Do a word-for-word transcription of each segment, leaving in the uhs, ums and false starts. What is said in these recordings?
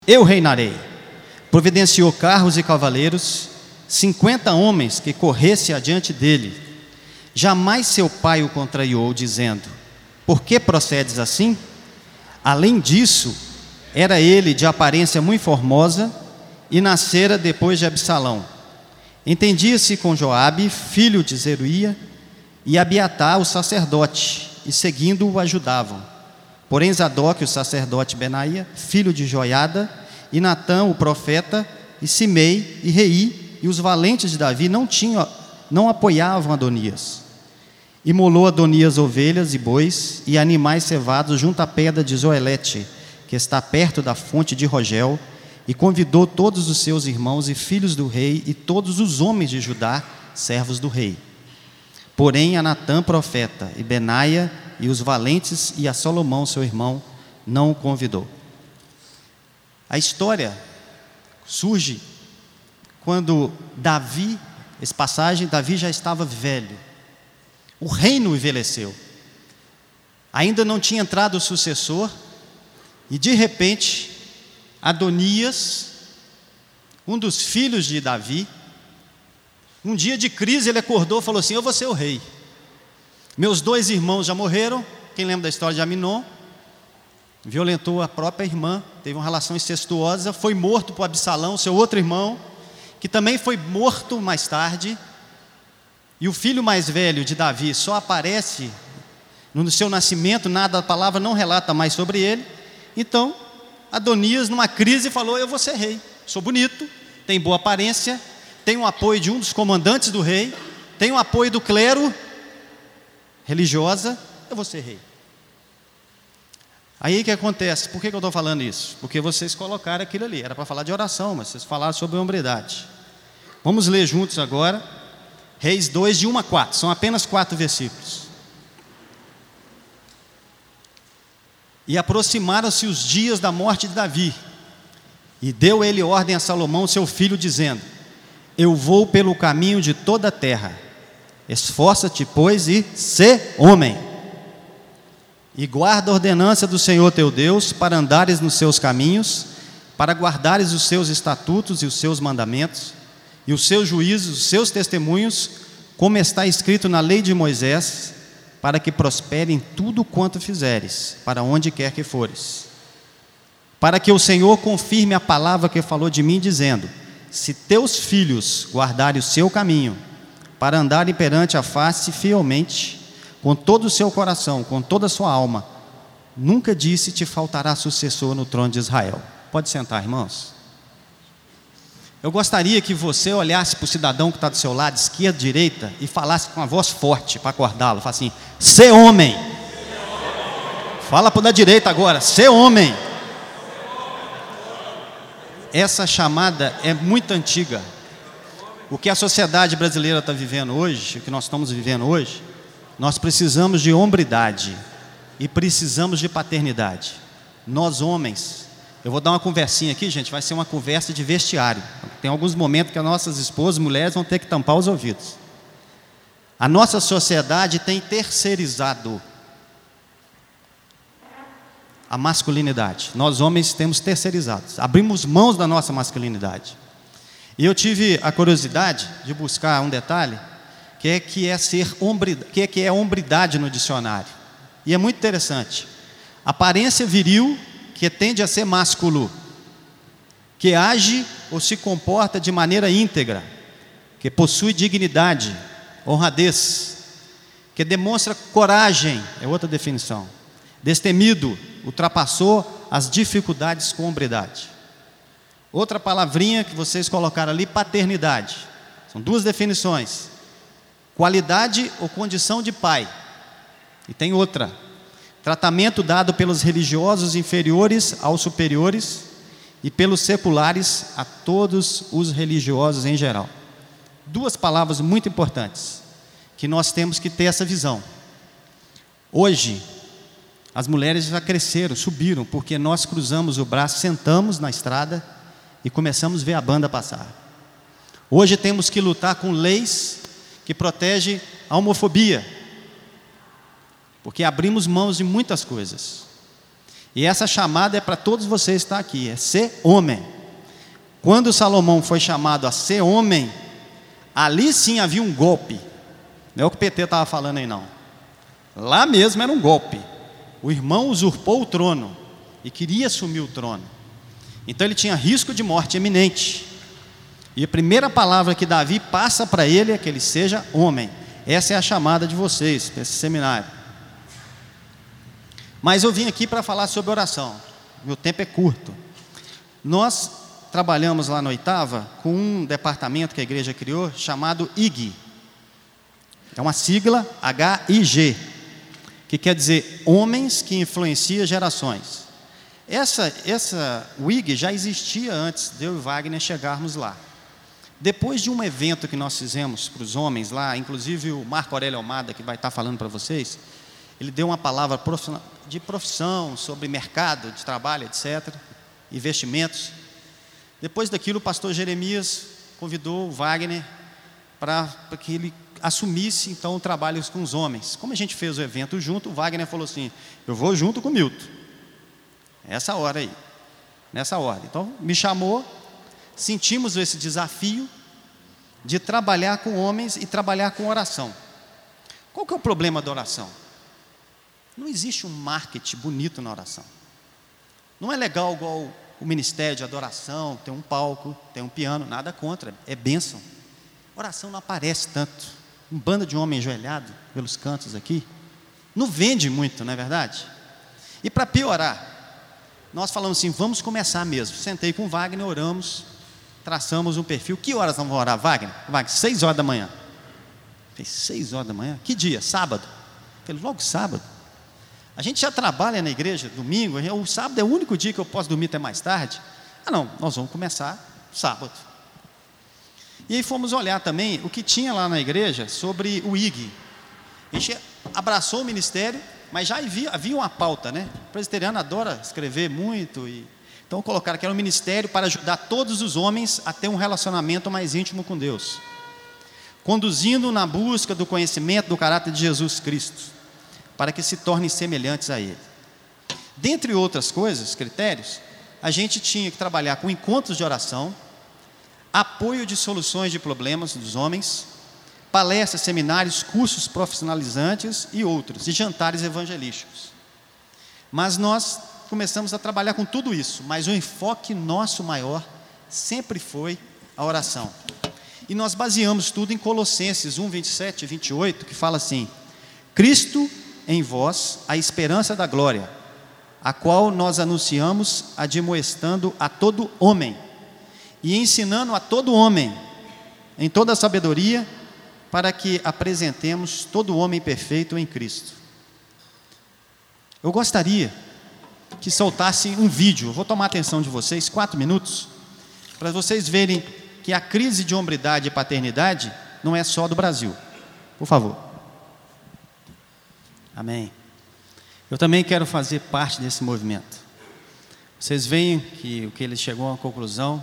eu reinarei. Providenciou carros e cavaleiros, cinquenta homens que corressem adiante dele. Jamais seu pai o contrariou, dizendo: por que procedes assim? Além disso, era ele de aparência muito formosa e nascera depois de Absalão. Entendia-se com Joabe, filho de Zeruia, e Abiatar, o sacerdote, e seguindo o ajudavam. Porém Zadok, o sacerdote, Benaia, filho de Joiada, e Natã, o profeta, e Simei, e Rei, e os valentes de Davi não tinham, não apoiavam Adonias. Imolou Adonias ovelhas e bois e animais cevados junto à pedra de Zoelete, que está perto da fonte de Rogel, e convidou todos os seus irmãos e filhos do rei e todos os homens de Judá, servos do rei. Porém a Natã profeta, e Benaia, e os valentes, e a Salomão seu irmão, não o convidou. A história surge quando Davi, essa passagem, Davi já estava velho. O reino envelheceu. Ainda não tinha entrado o sucessor, e de repente, Adonias, um dos filhos de Davi, um dia de crise ele acordou e falou assim: eu vou ser o rei. Meus dois irmãos já morreram. Quem lembra da história de Aminon? Violentou a própria irmã, teve uma relação incestuosa, foi morto por Absalão, seu outro irmão, que também foi morto mais tarde. E o filho mais velho de Davi só aparece no seu nascimento, nada, a palavra não relata mais sobre ele. Então Adonias, numa crise, falou: eu vou ser rei, sou bonito, tenho boa aparência, tenho o apoio de um dos comandantes do rei, tenho o apoio do clero religiosa, eu vou ser rei. Aí o que acontece? Por que eu estou falando isso? Porque vocês colocaram aquilo ali, era para falar de oração, mas vocês falaram sobre hombridade. Vamos ler juntos agora Reis dois, de um a quatro, são apenas quatro versículos. E aproximaram-se os dias da morte de Davi, e deu ele ordem a Salomão seu filho, dizendo: eu vou pelo caminho de toda a terra, esforça-te pois e sê homem, e guarda a ordenança do Senhor teu Deus, para andares nos seus caminhos, para guardares os seus estatutos e os seus mandamentos, e os seus juízos, os seus testemunhos, como está escrito na lei de Moisés, para que prospere em tudo quanto fizeres, para onde quer que fores. Para que o Senhor confirme a palavra que falou de mim, dizendo: se teus filhos guardarem o seu caminho, para andarem perante a face fielmente, com todo o seu coração, com toda a sua alma, nunca disse te faltará sucessor no trono de Israel. Pode sentar, irmãos. Eu gostaria que você olhasse para o cidadão que está do seu lado, esquerda, direita, e falasse com uma voz forte para acordá-lo. Fala assim: sê homem. Fala para o da direita agora: sê homem. Essa chamada é muito antiga. O que a sociedade brasileira está vivendo hoje, o que nós estamos vivendo hoje, nós precisamos de hombridade e precisamos de paternidade. Nós homens, eu vou dar uma conversinha aqui, gente, vai ser uma conversa de vestiário. Tem alguns momentos que as nossas esposas, mulheres, vão ter que tampar os ouvidos. A nossa sociedade tem terceirizado a masculinidade. Nós homens temos terceirizados, abrimos mãos da nossa masculinidade. E eu tive a curiosidade de buscar um detalhe, que é que é ser hombridade, que é que é hombridade no dicionário. E é muito interessante. Aparência viril que tende a ser másculo, que age ou se comporta de maneira íntegra, que possui dignidade, honradez, que demonstra coragem, é outra definição. Destemido, ultrapassou as dificuldades com hombridade. Outra palavrinha que vocês colocaram ali, paternidade. São duas definições: qualidade ou condição de pai. E tem outra: tratamento dado pelos religiosos inferiores aos superiores e pelos seculares a todos os religiosos em geral. Duas palavras muito importantes, que nós temos que ter essa visão. Hoje, as mulheres já cresceram, subiram, porque nós cruzamos o braço, sentamos na estrada e começamos a ver a banda passar. Hoje temos que lutar com leis que protegem a homofobia, porque abrimos mãos de muitas coisas. E essa chamada é para todos vocês que estão aqui, é ser homem. Quando Salomão foi chamado a ser homem, ali sim havia um golpe. Não é o que o P T estava falando aí não. Lá mesmo era um golpe. O irmão usurpou o trono e queria assumir o trono. Então ele tinha risco de morte iminente. E a primeira palavra que Davi passa para ele é que ele seja homem. Essa é a chamada de vocês, para esse seminário. Mas eu vim aqui para falar sobre oração. Meu tempo é curto. Nós trabalhamos lá na Oitava com um departamento que a igreja criou chamado I G. É uma sigla H I G, que quer dizer Homens que Influenciam Gerações. Essa, essa W I G já existia antes de eu e Wagner chegarmos lá. Depois de um evento que nós fizemos para os homens lá, inclusive o Marco Aurélio Almada, que vai estar falando para vocês, ele deu uma palavra de profissão sobre mercado de trabalho, etcétera, investimentos. Depois daquilo, o pastor Jeremias convidou o Wagner para que ele assumisse então o trabalho com os homens. Como a gente fez o evento junto, o Wagner falou assim: eu vou junto com o Milton. Essa hora aí, nessa ordem. Então me chamou, sentimos esse desafio de trabalhar com homens e trabalhar com oração. Qual que é o problema da oração? Não existe um marketing bonito na oração. Não é legal igual o ministério de adoração, tem um palco, tem um piano, nada contra, é bênção. Oração não aparece tanto. Um bando de homem ajoelhado pelos cantos aqui, não vende muito, não é verdade? E para piorar, nós falamos assim, vamos começar mesmo. Sentei com o Wagner, oramos, traçamos um perfil. Que horas nós vamos orar, Wagner? Wagner, seis horas da manhã. Falei, seis horas da manhã? Que dia? Sábado? Falei, logo sábado. A gente já trabalha na igreja, domingo, o sábado é o único dia que eu posso dormir até mais tarde. Ah não, nós vamos começar sábado. E aí fomos olhar também o que tinha lá na igreja sobre o I G. A gente abraçou o ministério, mas já havia, havia uma pauta, né? O presbiteriano adora escrever muito. E... Então colocaram que era um ministério para ajudar todos os homens a ter um relacionamento mais íntimo com Deus, conduzindo na busca do conhecimento do caráter de Jesus Cristo, para que se tornem semelhantes a Ele. Dentre outras coisas, critérios, a gente tinha que trabalhar com encontros de oração, apoio de soluções de problemas dos homens, palestras, seminários, cursos profissionalizantes e outros, e jantares evangelísticos. Mas nós começamos a trabalhar com tudo isso, mas o enfoque nosso maior sempre foi a oração. E nós baseamos tudo em Colossenses um, vinte e sete e vinte e oito, que fala assim: Cristo em vós, a esperança da glória, a qual nós anunciamos, admoestando a todo homem, e ensinando a todo homem, em toda a sabedoria, para que apresentemos todo homem perfeito em Cristo. Eu gostaria que soltasse um vídeo, vou tomar a atenção de vocês, quatro minutos, para vocês verem que a crise de hombridade e paternidade não é só do Brasil. Por favor. Amém. Eu também quero fazer parte desse movimento. Vocês veem que o que ele chegou à conclusão,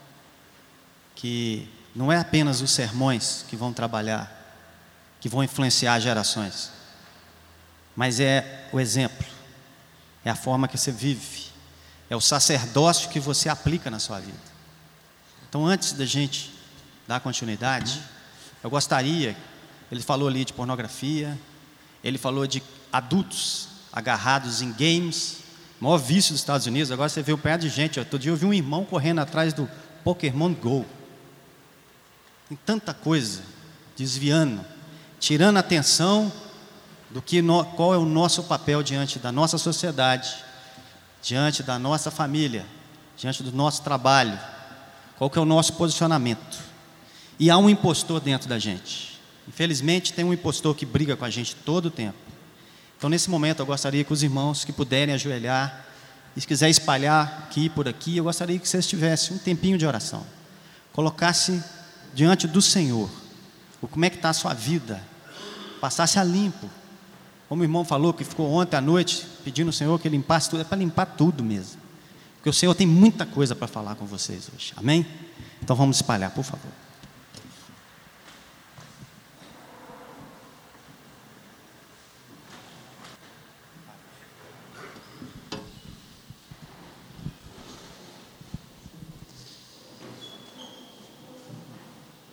que não é apenas os sermões que vão trabalhar, que vão influenciar gerações, mas é o exemplo, é a forma que você vive, é o sacerdócio que você aplica na sua vida. Então, antes da gente dar continuidade, eu gostaria, ele falou ali de pornografia, ele falou de adultos agarrados em games, maior vício dos Estados Unidos. Agora você vê um pé de gente. Outro dia eu vi um irmão correndo atrás do Pokémon Go. Tem tanta coisa, desviando, tirando a atenção do que no, qual é o nosso papel diante da nossa sociedade, diante da nossa família, diante do nosso trabalho, qual que é o nosso posicionamento. E há um impostor dentro da gente. Infelizmente tem um impostor que briga com a gente todo o tempo. Então nesse momento eu gostaria que os irmãos que puderem ajoelhar, e se quiser espalhar aqui por aqui, eu gostaria que vocês tivessem um tempinho de oração, colocasse diante do Senhor o como é que está a sua vida, passasse a limpo, como o irmão falou que ficou ontem à noite pedindo ao Senhor que limpasse tudo. É para limpar tudo mesmo, porque o Senhor tem muita coisa para falar com vocês hoje, amém? Então vamos espalhar, por favor.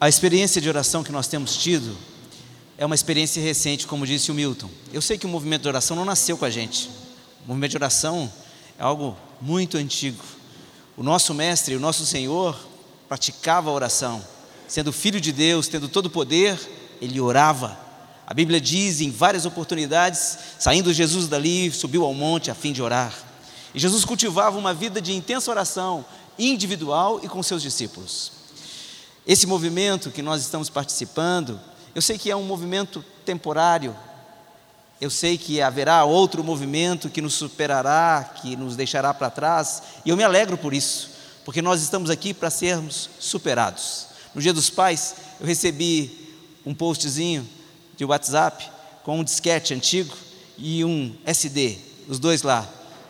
A experiência de oração que nós temos tido é uma experiência recente, como disse o Milton. Eu sei que o movimento de oração não nasceu com a gente. O movimento de oração é algo muito antigo. O nosso mestre, o nosso Senhor, praticava a oração. Sendo filho de Deus, tendo todo o poder, ele orava. A Bíblia diz em várias oportunidades, saindo Jesus dali, subiu ao monte a fim de orar. E Jesus cultivava uma vida de intensa oração, individual e com seus discípulos. Esse movimento que nós estamos participando, eu sei que é um movimento temporário, eu sei que haverá outro movimento que nos superará, que nos deixará para trás, e eu me alegro por isso, porque nós estamos aqui para sermos superados. No Dia dos Pais, eu recebi um postzinho de WhatsApp com um disquete antigo e um S D, os dois lá.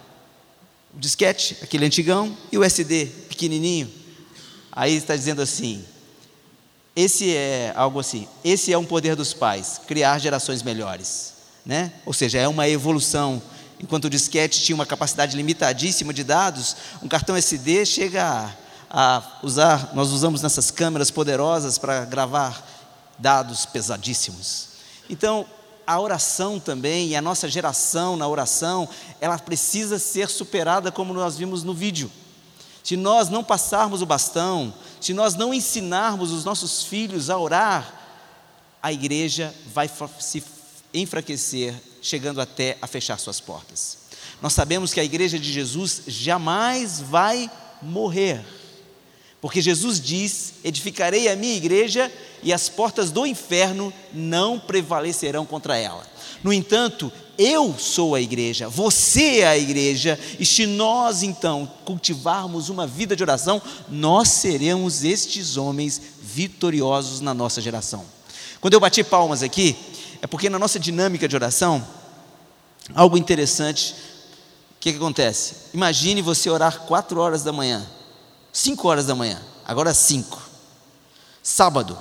O disquete, aquele antigão, e o S D, pequenininho. Aí está dizendo assim, esse é algo assim, esse é um poder dos pais, criar gerações melhores, né? Ou seja, é uma evolução. Enquanto o disquete tinha uma capacidade limitadíssima de dados, um cartão S D chega a, a usar, nós usamos nessas câmeras poderosas para gravar dados pesadíssimos. Então, a oração também, e a nossa geração na oração, ela precisa ser superada como nós vimos no vídeo. Se nós não passarmos o bastão, se nós não ensinarmos os nossos filhos a orar, a igreja vai se enfraquecer, chegando até a fechar suas portas. Nós sabemos que a igreja de Jesus jamais vai morrer, porque Jesus diz, edificarei a minha igreja e as portas do inferno não prevalecerão contra ela. No entanto, eu sou a igreja, você é a igreja, e se nós então cultivarmos uma vida de oração, nós seremos estes homens vitoriosos na nossa geração. Quando eu bati palmas aqui, é porque na nossa dinâmica de oração, algo interessante, o que, que acontece? Imagine você orar quatro horas da manhã, cinco horas da manhã, agora cinco, sábado.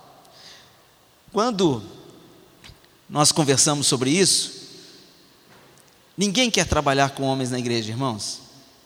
Quando nós conversamos sobre isso, ninguém quer trabalhar com homens na igreja, irmãos.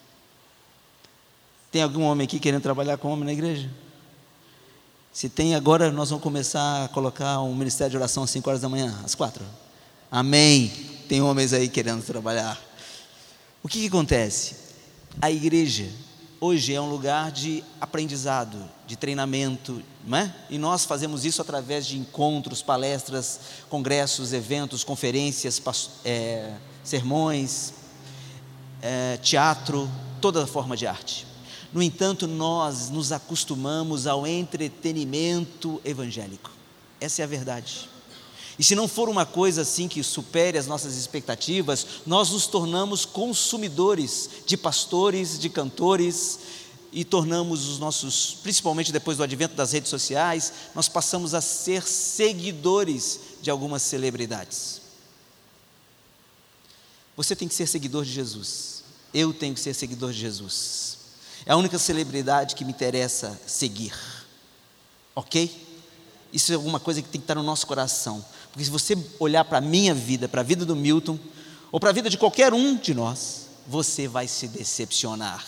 Tem algum homem aqui querendo trabalhar com homem na igreja? Se tem, agora nós vamos começar a colocar um ministério de oração às cinco horas da manhã, às quatro. Amém. Tem homens aí querendo trabalhar. O que, que acontece? A igreja hoje é um lugar de aprendizado, de treinamento, não é? E nós fazemos isso através de encontros, palestras, congressos, eventos, conferências, é, sermões, é, teatro, toda forma de arte. No entanto, nós nos acostumamos ao entretenimento evangélico. Essa é a verdade. E se não for uma coisa assim que supere as nossas expectativas, nós nos tornamos consumidores de pastores, de cantores, e tornamos os nossos, principalmente depois do advento das redes sociais, nós passamos a ser seguidores de algumas celebridades. Você tem que ser seguidor de Jesus. Eu tenho que ser seguidor de Jesus. É a única celebridade que me interessa seguir. Ok? Isso é alguma coisa que tem que estar no nosso coração. Porque se você olhar para a minha vida, para a vida do Milton, ou para a vida de qualquer um de nós, você vai se decepcionar.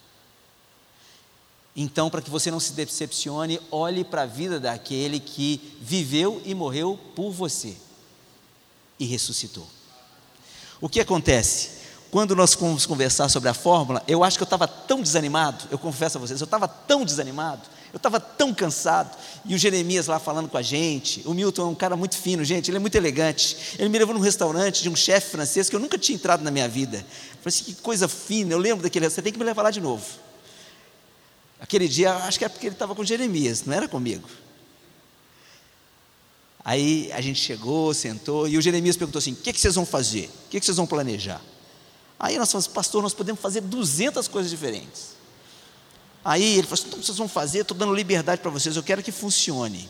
Então, para que você não se decepcione, olhe para a vida daquele que viveu e morreu por você e ressuscitou. O que acontece? Quando nós fomos conversar sobre a fórmula, eu acho que eu estava tão desanimado, eu confesso a vocês, eu estava tão desanimado, eu estava tão cansado, e o Jeremias lá falando com a gente, o Milton é um cara muito fino, gente, ele é muito elegante, ele me levou num restaurante de um chefe francês que eu nunca tinha entrado na minha vida, eu falei assim, que coisa fina, eu lembro daquele, você tem que me levar lá de novo. Aquele dia, acho que é porque ele estava com o Jeremias, não era comigo. Aí a gente chegou, sentou, e o Jeremias perguntou assim, o que, que vocês vão fazer? O que, que vocês vão planejar? Aí nós falamos, pastor, nós podemos fazer duzentas coisas diferentes. Aí ele falou assim, então vocês vão fazer, estou dando liberdade para vocês, eu quero que funcione.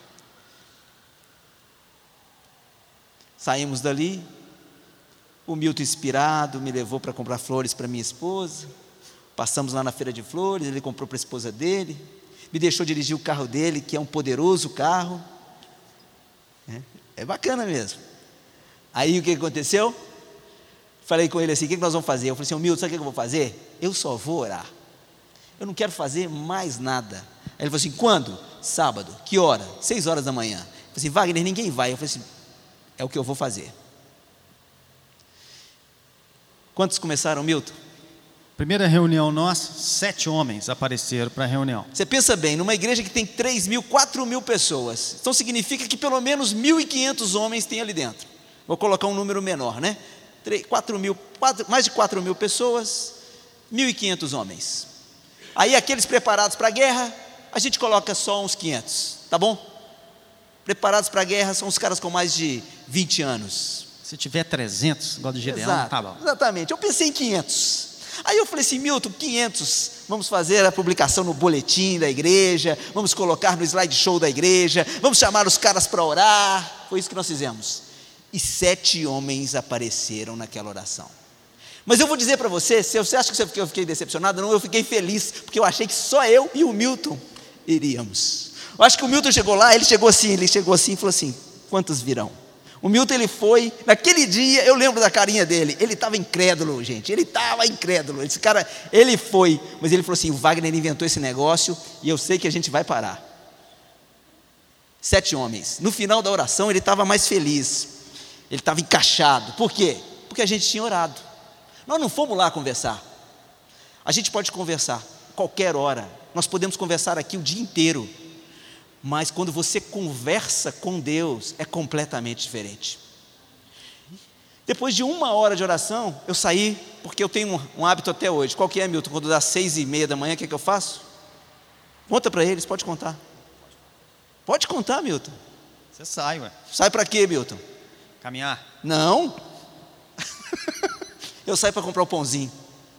Saímos dali, o Milton inspirado me levou para comprar flores para minha esposa, passamos lá na feira de flores, ele comprou para a esposa dele, me deixou dirigir o carro dele, que é um poderoso carro, é, é bacana mesmo. Aí o que aconteceu? Falei com ele assim, o que nós vamos fazer? Eu falei assim, ô Milton, sabe o que eu vou fazer? Eu só vou orar, eu não quero fazer mais nada. Aí ele falou assim, quando? Sábado. Que hora? Seis horas da manhã. Eu falei assim, Wagner, ninguém vai. Eu falei assim, é o que eu vou fazer. Quantos começaram, Milton? Primeira reunião nossa, sete homens apareceram para a reunião. Você pensa bem, numa igreja que tem três mil, quatro mil pessoas, então significa que pelo menos mil e quinhentos homens tem ali dentro. Vou colocar um número menor, né? quatro mil, quatro, mais de quatro mil pessoas, mil e quinhentos homens. Aí aqueles preparados para a guerra, a gente coloca só uns quinhentos, tá bom? Preparados para a guerra são os caras com mais de vinte anos. Se tiver trezentos, igual do Gideão, Exato, tá bom. Exatamente, eu pensei em quinhentos. Aí eu falei assim, Milton, quinhentos, vamos fazer a publicação no boletim da igreja, vamos colocar no slideshow da igreja, vamos chamar os caras para orar. Foi isso que nós fizemos. E sete homens apareceram naquela oração. Mas eu vou dizer para você, se você acha que eu fiquei decepcionado, não, eu fiquei feliz, porque eu achei que só eu e o Milton iríamos. Eu acho que o Milton chegou lá, ele chegou assim, ele chegou assim e falou assim, quantos virão? O Milton, ele foi, naquele dia, eu lembro da carinha dele, ele estava incrédulo, gente, ele estava incrédulo, esse cara, ele foi, mas ele falou assim, o Wagner inventou esse negócio, e eu sei que a gente vai parar. Sete homens, no final da oração, ele estava mais feliz, ele estava encaixado, por quê? Porque a gente tinha orado, nós não fomos lá conversar, a gente pode conversar, qualquer hora, nós podemos conversar aqui o dia inteiro, mas quando você conversa com Deus, é completamente diferente. Depois de uma hora de oração, eu saí, porque eu tenho um, um hábito até hoje. Qual que é, Milton? Quando dá seis e meia da manhã, o que é que eu faço? Conta para eles, pode contar. Pode contar, Milton. Você sai, ué. Sai para quê, Milton? Caminhar. Não. Eu saio para comprar o pãozinho.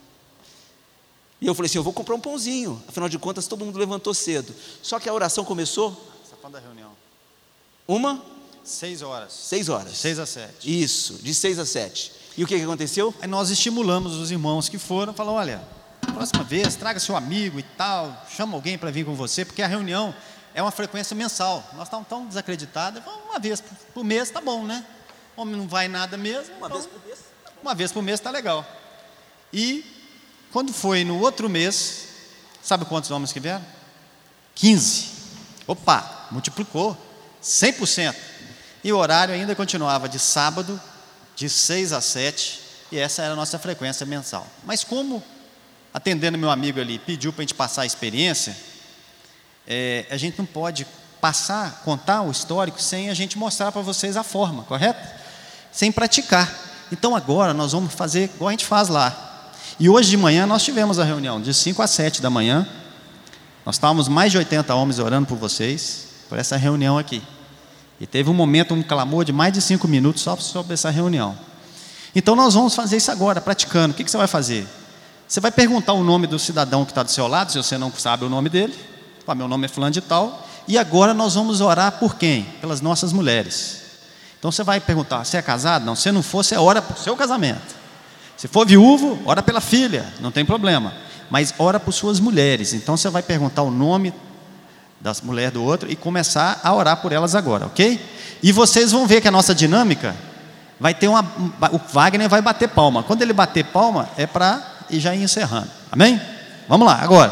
E eu falei assim, eu vou comprar um pãozinho. Afinal de contas, todo mundo levantou cedo. Só que a oração começou... Você está falando da reunião. Uma? Seis horas. Seis horas. De seis a sete. Isso, de seis a sete. E o que, que aconteceu? Aí nós estimulamos os irmãos que foram, falou, olha, próxima vez, traga seu amigo e tal, chama alguém para vir com você, porque a reunião é uma frequência mensal. Nós estamos tão desacreditados, uma vez por mês está bom, né? Homem não vai nada mesmo. Uma então, vez por mês? Uma vez por mês está legal. E... quando foi no outro mês, sabe quantos homens que vieram? quinze. Opa, multiplicou, cem por cento. E o horário ainda continuava de sábado, de seis a sete, e essa era a nossa frequência mensal. Mas como, atendendo meu amigo ali, pediu para a gente passar a experiência, é, a gente não pode passar, contar o histórico, sem a gente mostrar para vocês a forma, correto? Sem praticar. Então agora nós vamos fazer igual a gente faz lá. E hoje de manhã nós tivemos a reunião, de cinco a sete da manhã. Nós estávamos mais de oitenta homens orando por vocês, por essa reunião aqui. E teve um momento, um clamor de mais de cinco minutos só sobre essa reunião. Então nós vamos fazer isso agora, praticando. O que, que você vai fazer? Você vai perguntar o nome do cidadão que está do seu lado, se você não sabe o nome dele. Ah, meu nome é fulano de tal. E agora nós vamos orar por quem? Pelas nossas mulheres. Então você vai perguntar, você é casado? Não, se não for, você ora por seu casamento. Se for viúvo, ora pela filha, não tem problema. Mas ora por suas mulheres. Então você vai perguntar o nome das mulheres do outro e começar a orar por elas agora, ok? E vocês vão ver que a nossa dinâmica vai ter uma... o Wagner vai bater palma. Quando ele bater palma, é para ir já ir encerrando. Amém? Vamos lá, agora.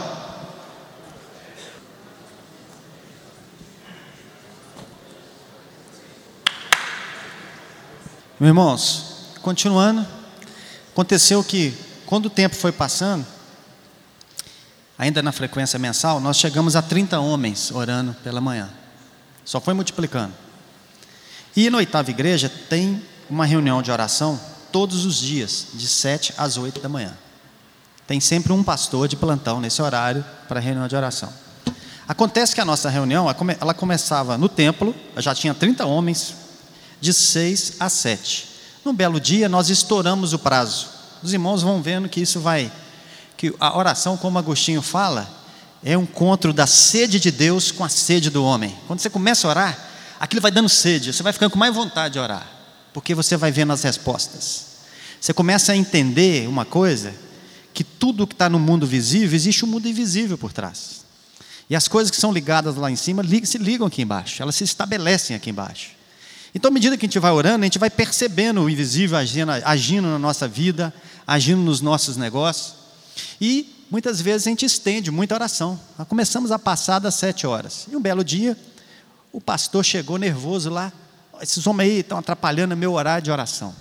Meus irmãos, continuando. Aconteceu que, quando o tempo foi passando, ainda na frequência mensal, nós chegamos a trinta homens orando pela manhã. Só foi multiplicando. E na oitava igreja tem uma reunião de oração todos os dias, de sete às oito da manhã. Tem sempre um pastor de plantão nesse horário para a reunião de oração. Acontece que a nossa reunião, ela começava no templo, já tinha trinta homens, de seis a sete. Num belo dia, nós estouramos o prazo. Os irmãos vão vendo que isso vai... que a oração, como Agostinho fala, é um encontro da sede de Deus com a sede do homem. Quando você começa a orar, aquilo vai dando sede, você vai ficando com mais vontade de orar, porque você vai vendo as respostas. Você começa a entender uma coisa, que tudo que está no mundo visível, existe um mundo invisível por trás. E as coisas que são ligadas lá em cima, se ligam aqui embaixo, elas se estabelecem aqui embaixo. Então, à medida que a gente vai orando, a gente vai percebendo o invisível agindo, agindo na nossa vida, agindo nos nossos negócios. E muitas vezes a gente estende muita oração. Nós começamos a passar das sete horas. E um belo dia, o pastor chegou nervoso lá. Esses homens aí estão atrapalhando o meu horário de oração.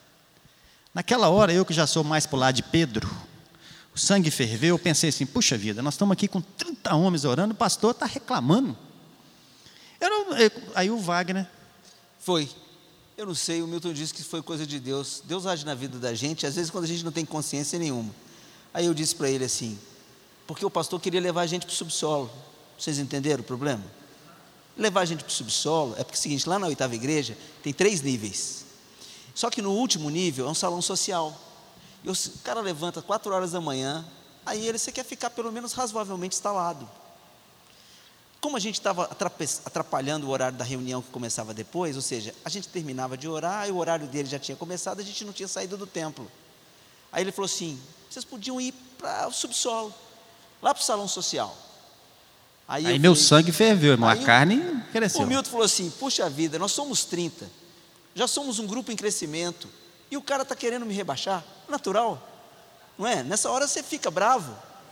Naquela hora, eu que já sou mais para o lado de Pedro, o sangue ferveu, eu pensei assim, puxa vida, nós estamos aqui com trinta homens orando, o pastor está reclamando. Eu não, eu, aí o Wagner... Foi. Eu não sei, o Milton disse que foi coisa de Deus. Deus age na vida da gente, às vezes quando a gente não tem consciência nenhuma. Aí eu disse para ele assim, porque o pastor queria levar a gente para o subsolo. Vocês entenderam o problema? Levar a gente para o subsolo é porque é o seguinte, lá na oitava igreja tem três níveis. Só que no último nível é um salão social. E o cara levanta quatro horas da manhã, aí ele, você quer ficar pelo menos razoavelmente instalado. Como a gente estava atrapalhando o horário da reunião que começava depois, ou seja, a gente terminava de orar, e o horário dele já tinha começado, a gente não tinha saído do templo. Aí ele falou assim, vocês podiam ir para o subsolo, lá para o salão social. Aí, aí meu falei, sangue ferveu, irmão, a o, carne cresceu. O Milton falou assim, puxa vida, nós somos trinta, já somos um grupo em crescimento, e o cara está querendo me rebaixar, natural, não é? Nessa hora você fica bravo.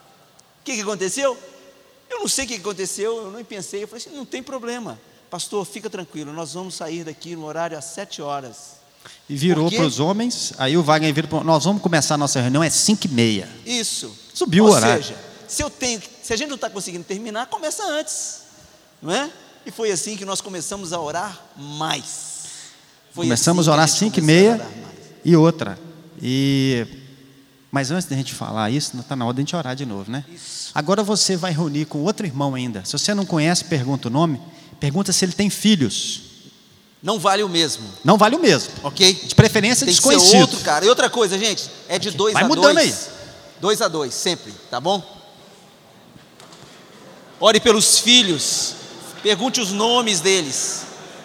O que, que aconteceu? Eu não sei o que aconteceu, eu nem pensei, eu falei assim, não tem problema, pastor, fica tranquilo, nós vamos sair daqui no horário às sete horas. E virou para os homens, aí o Wagner virou, nós vamos começar a nossa reunião, é cinco e meia. Isso. Subiu Ou o horário. seja, se, eu tenho, se a gente não está conseguindo terminar, começa antes, não é? E foi assim que nós começamos a orar mais. Foi começamos assim a orar às cinco e meia e outra. E... Mas antes da gente falar isso, está na hora de a gente orar de novo, né? Isso. Agora você vai reunir com outro irmão ainda. Se você não conhece, pergunta o nome. Pergunta se ele tem filhos. Não vale o mesmo. Não vale o mesmo. Ok? De preferência tem desconhecido. Tem que ser outro cara. E outra coisa, gente, é de dois vai a mudando dois. Aí. Dois a dois, sempre, tá bom? Ore pelos filhos. Pergunte os nomes deles.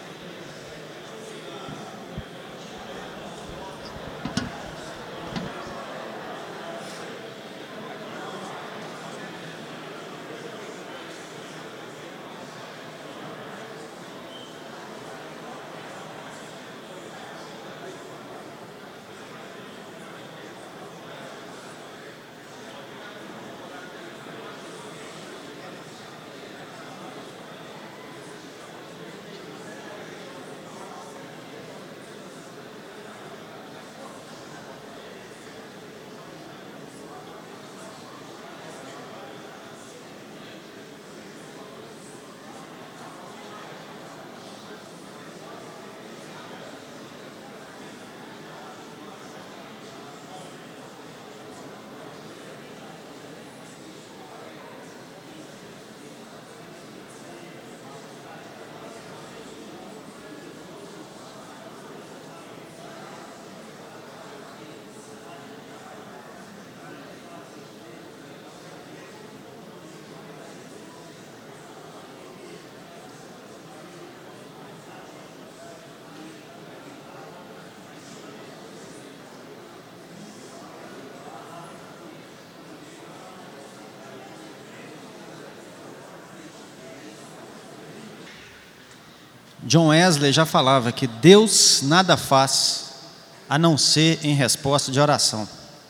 John Wesley já falava que Deus nada faz a não ser em resposta de oração.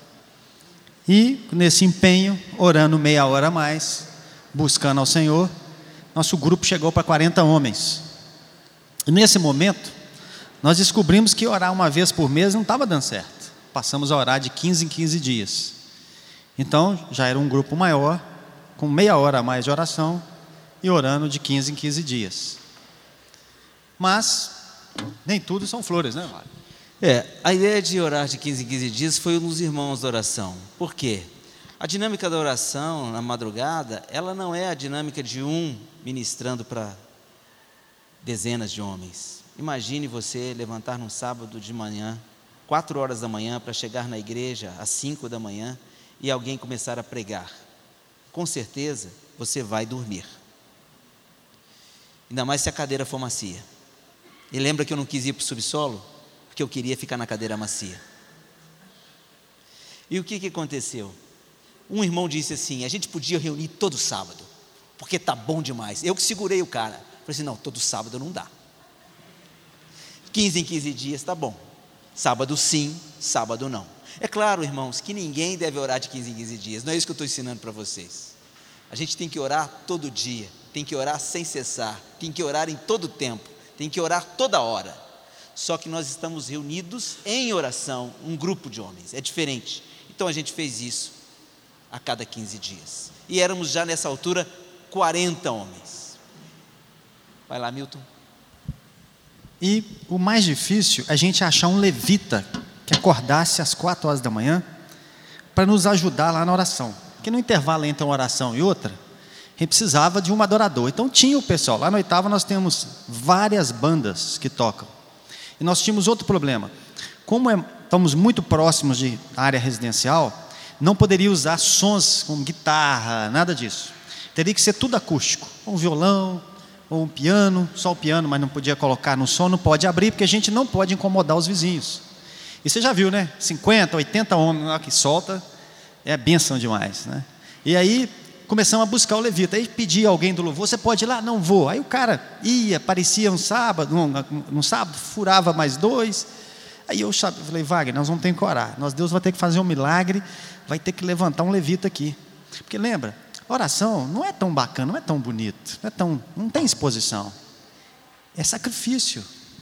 E nesse empenho, orando meia hora a mais, buscando ao Senhor, nosso grupo chegou para quarenta homens. E nesse momento, nós descobrimos que orar uma vez por mês não estava dando certo. Passamos a orar de quinze em quinze dias. Então, já era um grupo maior, com meia hora a mais de oração, e orando de quinze em quinze dias. Mas nem tudo são flores, né, Mário? É, a ideia de orar de quinze em quinze dias foi um dos irmãos da oração. Por quê? A dinâmica da oração na madrugada, ela não é a dinâmica de um ministrando para dezenas de homens. Imagine você levantar num sábado de manhã, quatro horas da manhã, para chegar na igreja às cinco da manhã e alguém começar a pregar. Com certeza você vai dormir. Ainda mais se a cadeira for macia. E lembra que eu não quis ir para o subsolo? Porque eu queria ficar na cadeira macia. E o que, que aconteceu? Um irmão disse assim, a gente podia reunir todo sábado, porque tá bom demais. Eu que segurei o cara. Falei assim, não, todo sábado não dá. quinze em quinze dias tá bom. Sábado sim, sábado não. É claro, irmãos, que ninguém deve orar de quinze em quinze dias, não é isso que eu estou ensinando para vocês. A gente tem que orar todo dia, tem que orar sem cessar, tem que orar em todo tempo, tem que orar toda hora. Só que nós estamos reunidos em oração, um grupo de homens, é diferente. Então a gente fez isso a cada quinze dias. E éramos já nessa altura quarenta homens. Vai lá, Milton. E o mais difícil é a gente achar um levita que acordasse às quatro horas da manhã para nos ajudar lá na oração. Porque no intervalo entre uma oração e outra, a gente precisava de um adorador. Então tinha o pessoal. Lá no oitavo nós temos várias bandas que tocam. E nós tínhamos outro problema. Como é, estamos muito próximos de área residencial, não poderia usar sons como guitarra, nada disso. Teria que ser tudo acústico. Um violão, ou um piano, só o piano, mas não podia colocar no som, não pode abrir, porque a gente não pode incomodar os vizinhos. E você já viu, né? cinquenta, oitenta homens lá que solta, é bênção demais, né? E aí começamos a buscar o levita. Aí pedia alguém do louvor, você pode ir lá? Não vou. Aí o cara ia, aparecia um sábado, no sábado, furava mais dois. Aí eu falei, Wagner, nós vamos ter que orar. Nós, Deus vai ter que fazer um milagre, vai ter que levantar um levita aqui. Porque lembra, oração não é tão bacana, não é tão bonito, não, é tão, não tem exposição. É sacrifício.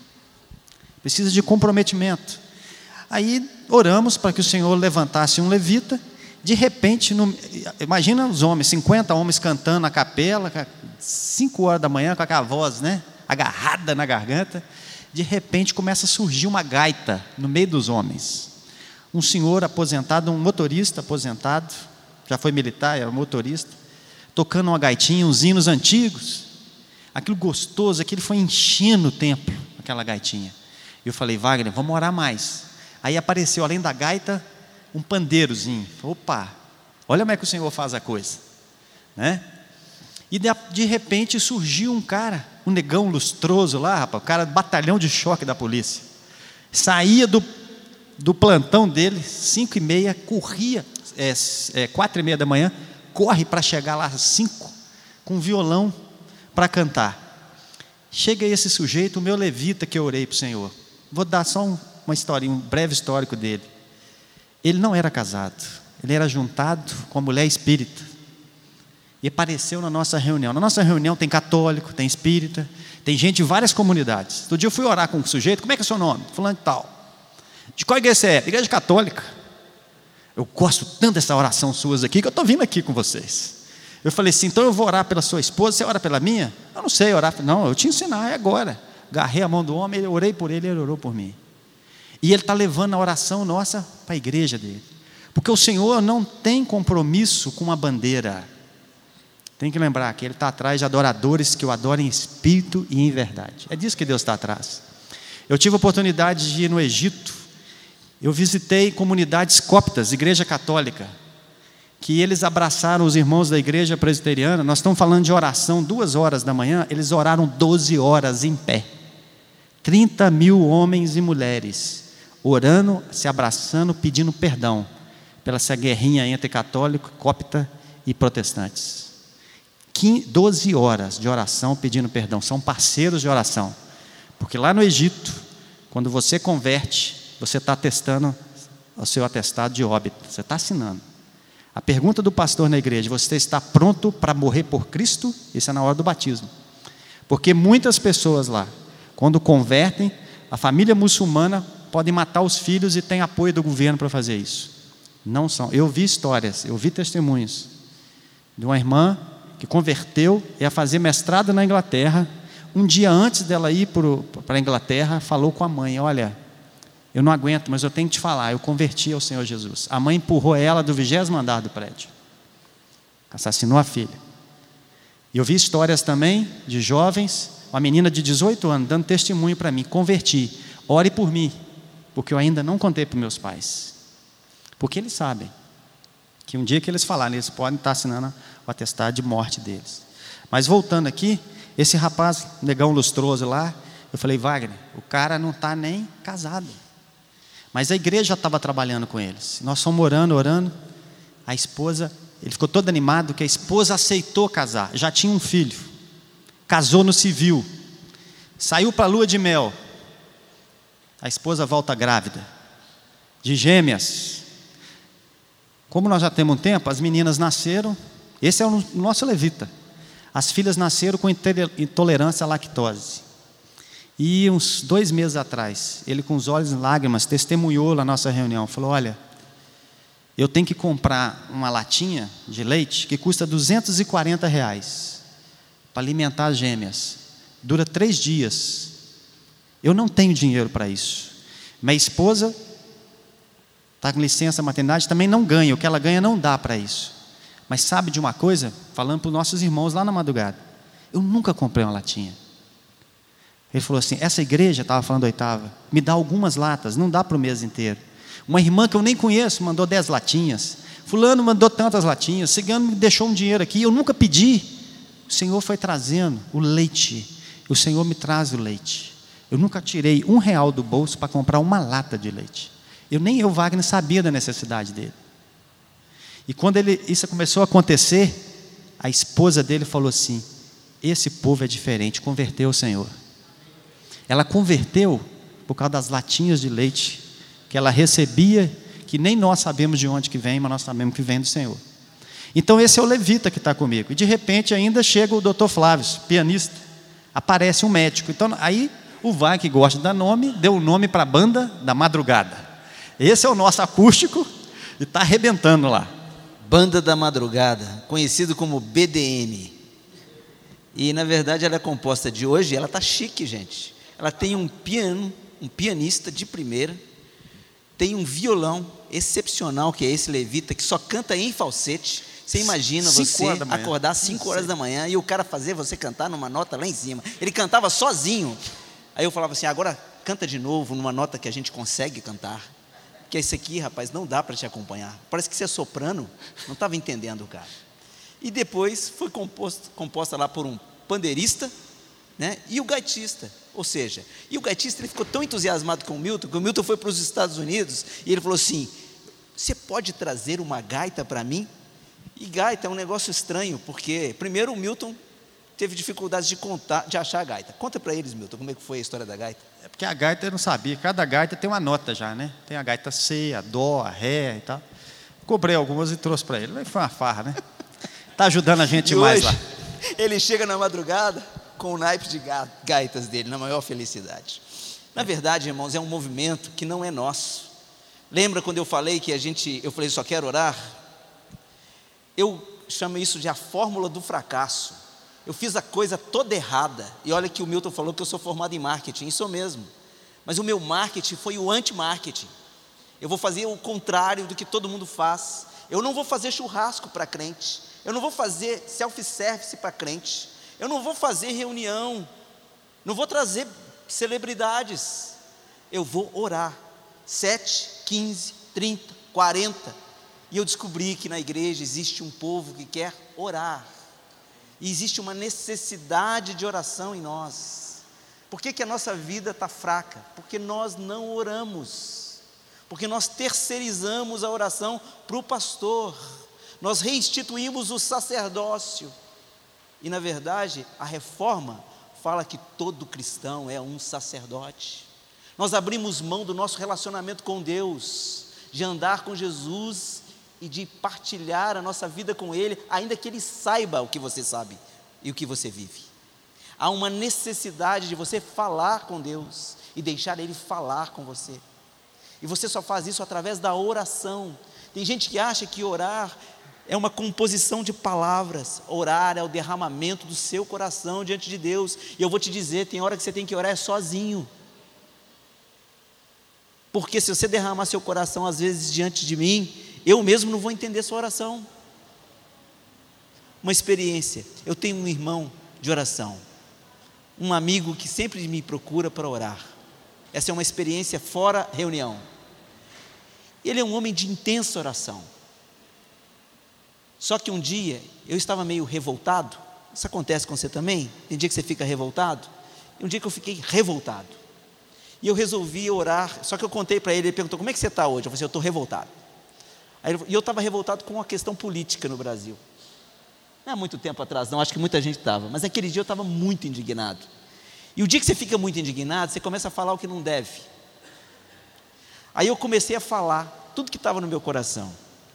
Precisa de comprometimento. Aí oramos para que o Senhor levantasse um levita. De repente, no, imagina os homens, cinquenta homens cantando na capela, cinco horas da manhã, com aquela voz, né, agarrada na garganta. De repente começa a surgir uma gaita no meio dos homens. Um senhor aposentado, um motorista aposentado, já foi militar, era motorista, tocando uma gaitinha, uns hinos antigos. Aquilo gostoso, aquilo foi enchendo o templo, aquela gaitinha. E eu falei, Wagner, vamos orar mais. Aí apareceu, além da gaita, um pandeirozinho. Opa, olha como é que o Senhor faz a coisa, né? E de, de repente surgiu um cara, um negão lustroso lá, rapaz, o cara do batalhão de choque da polícia. Saía do, do plantão dele, cinco e meia, corria, é, é, quatro e meia da manhã, corre para chegar lá às cinco, com violão para cantar. Chega aí esse sujeito, o meu levita que eu orei para o Senhor. Vou dar só um, uma história, um breve histórico dele. Ele não era casado, ele era juntado com a mulher espírita. E apareceu na nossa reunião. Na nossa reunião tem católico, tem espírita, tem gente de várias comunidades. Outro dia eu fui orar com um sujeito, como é que é o seu nome? Fulano de tal. De qual igreja você é? Igreja católica. Eu gosto tanto dessa oração suas aqui, que eu estou vindo aqui com vocês. Eu falei assim, então eu vou orar pela sua esposa, você ora pela minha? Eu não sei orar, não, eu te ensinar, é agora. Agarrei a mão do homem, eu orei por ele, ele orou por mim. E ele está levando a oração nossa para a igreja dele. Porque o Senhor não tem compromisso com a bandeira. Tem que lembrar que Ele está atrás de adoradores que o adoram em espírito e em verdade. É disso que Deus está atrás. Eu tive a oportunidade de ir no Egito. Eu visitei comunidades coptas, igreja católica, que eles abraçaram os irmãos da igreja presbiteriana. Nós estamos falando de oração, duas horas da manhã, eles oraram doze horas em pé. trinta mil homens e mulheres orando, se abraçando, pedindo perdão pela essa guerrinha entre católico, copta e protestantes. doze horas de oração pedindo perdão, são parceiros de oração. Porque lá no Egito, quando você converte, você está atestando o seu atestado de óbito, você está assinando. A pergunta do pastor na igreja, você está pronto para morrer por Cristo? Isso é na hora do batismo. Porque muitas pessoas lá, quando convertem, a família muçulmana pode matar os filhos e tem apoio do governo para fazer isso. Não são. Eu vi histórias, eu vi testemunhos de uma irmã que converteu, ia fazer mestrado na Inglaterra. Um dia antes dela ir para a Inglaterra, falou com a mãe, olha, eu não aguento, mas eu tenho que te falar, eu converti ao Senhor Jesus. A mãe empurrou ela do vigésimo andar do prédio, assassinou a filha. E eu vi histórias também de jovens, uma menina de dezoito anos, dando testemunho para mim, converti, ore por mim, porque eu ainda não contei para meus pais, porque eles sabem, que um dia que eles falarem, eles podem estar assinando o atestado de morte deles. Mas voltando aqui, esse rapaz, negão lustroso lá, eu falei, Wagner, o cara não está nem casado, mas a igreja já estava trabalhando com eles, nós fomos orando, orando, a esposa, ele ficou todo animado, que a esposa aceitou casar, já tinha um filho, casou no civil, saiu para a lua de mel, a esposa volta grávida, de gêmeas, Como nós já temos um tempo, as meninas nasceram, esse é o nosso levita. As filhas nasceram com intolerância à lactose. E uns dois meses atrás, ele com os olhos em lágrimas, testemunhou na nossa reunião, falou: olha, eu tenho que comprar uma latinha de leite que custa duzentos e quarenta reais para alimentar as gêmeas. Dura três dias. Eu não tenho dinheiro para isso. Minha esposa está com licença maternidade, também não ganha. O que ela ganha não dá para isso. Mas sabe de uma coisa? Falando para os nossos irmãos lá na madrugada. Eu nunca comprei uma latinha. Ele falou assim: essa igreja, estava falando da oitava, me dá algumas latas, não dá para o mês inteiro. Uma irmã que eu nem conheço mandou dez latinhas. Fulano mandou tantas latinhas. Cigano me deixou um dinheiro aqui, eu nunca pedi. O Senhor foi trazendo o leite. O Senhor me traz o leite. Eu nunca tirei um real do bolso para comprar uma lata de leite. Eu nem eu, Wagner, sabia da necessidade dele. E quando ele, isso começou a acontecer, a esposa dele falou assim: esse povo é diferente, converteu o Senhor. Ela converteu por causa das latinhas de leite que ela recebia, que nem nós sabemos de onde que vem, mas nós sabemos que vem do Senhor. Então esse é o levita que está comigo. E de repente ainda chega o doutor Flávio, pianista. Aparece um médico. Então aí o Vai, que gosta de dar nome, deu o nome para a banda da madrugada. Esse é o nosso acústico e está arrebentando lá. Banda da Madrugada, conhecido como B D M. E na verdade ela é composta de hoje, ela está chique, gente. Ela tem um piano, um pianista de primeira, tem um violão excepcional, que é esse levita, que só canta em falsete. Você imagina você acordar às cinco horas da manhã e o cara fazer você cantar numa nota lá em cima. Ele cantava sozinho. Aí eu falava assim: agora canta de novo numa nota que a gente consegue cantar. Porque esse aqui, rapaz, não dá para te acompanhar. Parece que você é soprano. Não estava entendendo, cara. E depois foi composto, composta lá por um pandeirista, né, e o gaitista. Ou seja, e o gaitista, ele ficou tão entusiasmado com o Milton, que o Milton foi para os Estados Unidos e ele falou assim: você pode trazer uma gaita para mim? E gaita é um negócio estranho, porque primeiro o Milton teve dificuldades de contar, de achar a gaita. Conta para eles, Milton, como é que foi a história da gaita? É porque a gaita eu não sabia, cada gaita tem uma nota já, né? Tem a gaita C, a Dó, a Ré e tal. Comprei algumas e trouxe para ele. Foi uma farra, né? Está ajudando a gente e mais hoje, lá. Ele chega na madrugada com o naipe de gaitas dele, na maior felicidade. Na verdade, irmãos, é um movimento que não é nosso. Lembra quando eu falei que a gente, eu falei, só quero orar? Eu chamo isso de a fórmula do fracasso. Eu fiz a coisa toda errada. E olha que o Milton falou que eu sou formado em marketing, isso mesmo. Mas o meu marketing foi o anti-marketing. Eu vou fazer o contrário do que todo mundo faz. Eu não vou fazer churrasco para crente. Eu não vou fazer self-service para crente. Eu não vou fazer reunião. Não vou trazer celebridades. Eu vou orar. Sete, quinze, trinta, quarenta. E eu descobri que na igreja existe um povo que quer orar. E existe uma necessidade de oração em nós. Por que que a nossa vida está fraca? Porque nós não oramos. Porque nós terceirizamos a oração para o pastor. Nós reinstituímos o sacerdócio. E na verdade, a reforma fala que todo cristão é um sacerdote. Nós abrimos mão do nosso relacionamento com Deus, de andar com Jesus e de partilhar a nossa vida com Ele, ainda que Ele saiba o que você sabe e o que você vive. Há uma necessidade de você falar com Deus e deixar Ele falar com você. E você só faz isso através da oração. Tem gente que acha que orar é uma composição de palavras. Orar é o derramamento do seu coração diante de Deus. E eu vou te dizer, tem hora que você tem que orar é sozinho. Porque se você derramar seu coração às vezes diante de mim, eu mesmo não vou entender sua oração. Uma experiência, eu tenho um irmão de oração, um amigo que sempre me procura para orar. Essa é uma experiência fora reunião. Ele é um homem de intensa oração. Só que um dia, eu estava meio revoltado. Isso acontece com você também? Tem dia que você fica revoltado? E um dia que eu fiquei revoltado. E eu resolvi orar, só que eu contei para ele, ele perguntou, como é que você está hoje? Eu falei assim, eu estou revoltado. Aí ele, e eu estava revoltado com a questão política no Brasil. Não há muito tempo atrás não, acho que muita gente estava, mas naquele dia eu estava muito indignado. E o dia que você fica muito indignado, você começa a falar o que não deve. Aí eu comecei a falar tudo que estava no meu coração.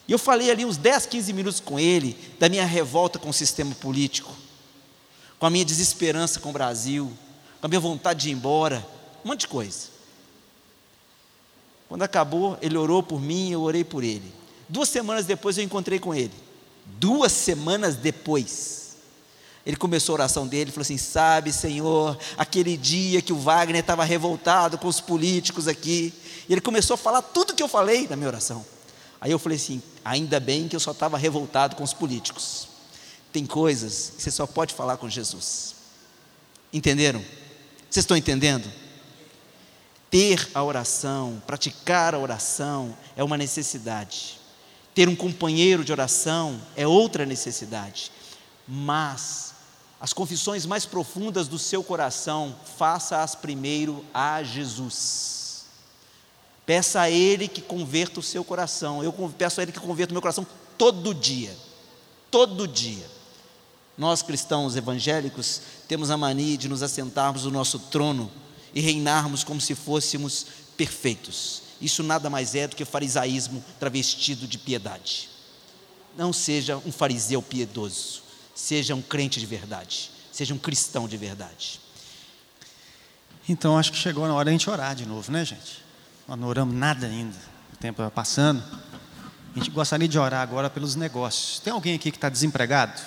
E eu falei ali uns dez, quinze minutos com ele, da minha revolta com o sistema político, com a minha desesperança com o Brasil, com a minha vontade de ir embora, um monte de coisa. Quando acabou, ele orou por mim, eu orei por ele. Duas semanas depois eu encontrei com ele. Duas semanas depois, ele começou a oração dele, falou assim: sabe, Senhor, aquele dia que o Wagner estava revoltado com os políticos aqui, e ele começou a falar tudo que eu falei na minha oração. Aí eu falei assim: ainda bem que eu só estava revoltado com os políticos. Tem coisas que você só pode falar com Jesus. Entenderam? Vocês estão entendendo? Ter a oração, praticar a oração é uma necessidade. Ter um companheiro de oração é outra necessidade. Mas as confissões mais profundas do seu coração, faça-as primeiro a Jesus. Peça a Ele que converta o seu coração. Eu peço a Ele que converta o meu coração todo dia. Todo dia. Nós cristãos evangélicos temos a mania de nos assentarmos no nosso trono e reinarmos como se fôssemos perfeitos. Isso nada mais é do que farisaísmo travestido de piedade. Não seja um fariseu piedoso, seja um crente de verdade, seja um cristão de verdade. Então acho que chegou na hora de a gente orar de novo, né, gente? Nós não oramos nada ainda, o tempo vai passando. A gente gostaria de orar agora pelos negócios. Tem alguém aqui que está desempregado?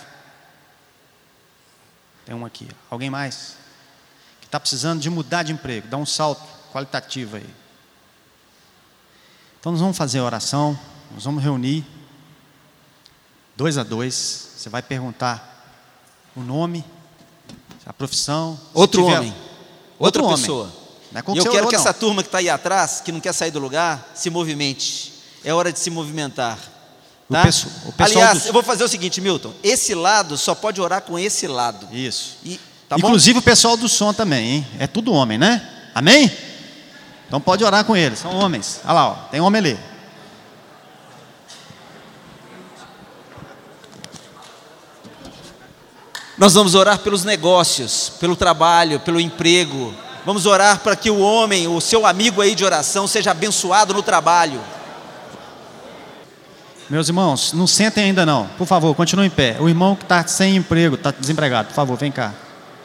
Tem um aqui. Alguém mais? Que está precisando de mudar de emprego, dar um salto qualitativo aí. Então nós vamos fazer a oração, nós vamos reunir, dois a dois, você vai perguntar o nome, a profissão. Outro tiver, homem, outro outra homem. pessoa. Não é E eu quero orou, que não. essa turma que está aí atrás, que não quer sair do lugar, se movimente. É hora de se movimentar. O Tá? peço- o pessoal Aliás, dos- eu vou fazer o seguinte, Milton, esse lado só pode orar com esse lado. Isso. E, tá bom? Inclusive o pessoal do som também, hein? É tudo homem, né? Amém? Então pode orar com eles, são homens. Olha lá, ó, tem homem ali. Nós vamos orar pelos negócios, pelo trabalho, pelo emprego. Vamos orar para que o homem, o seu amigo aí de oração, seja abençoado no trabalho. Meus irmãos, não sentem ainda não. Por favor, continuem em pé. O irmão que está sem emprego, está desempregado, por favor, vem cá.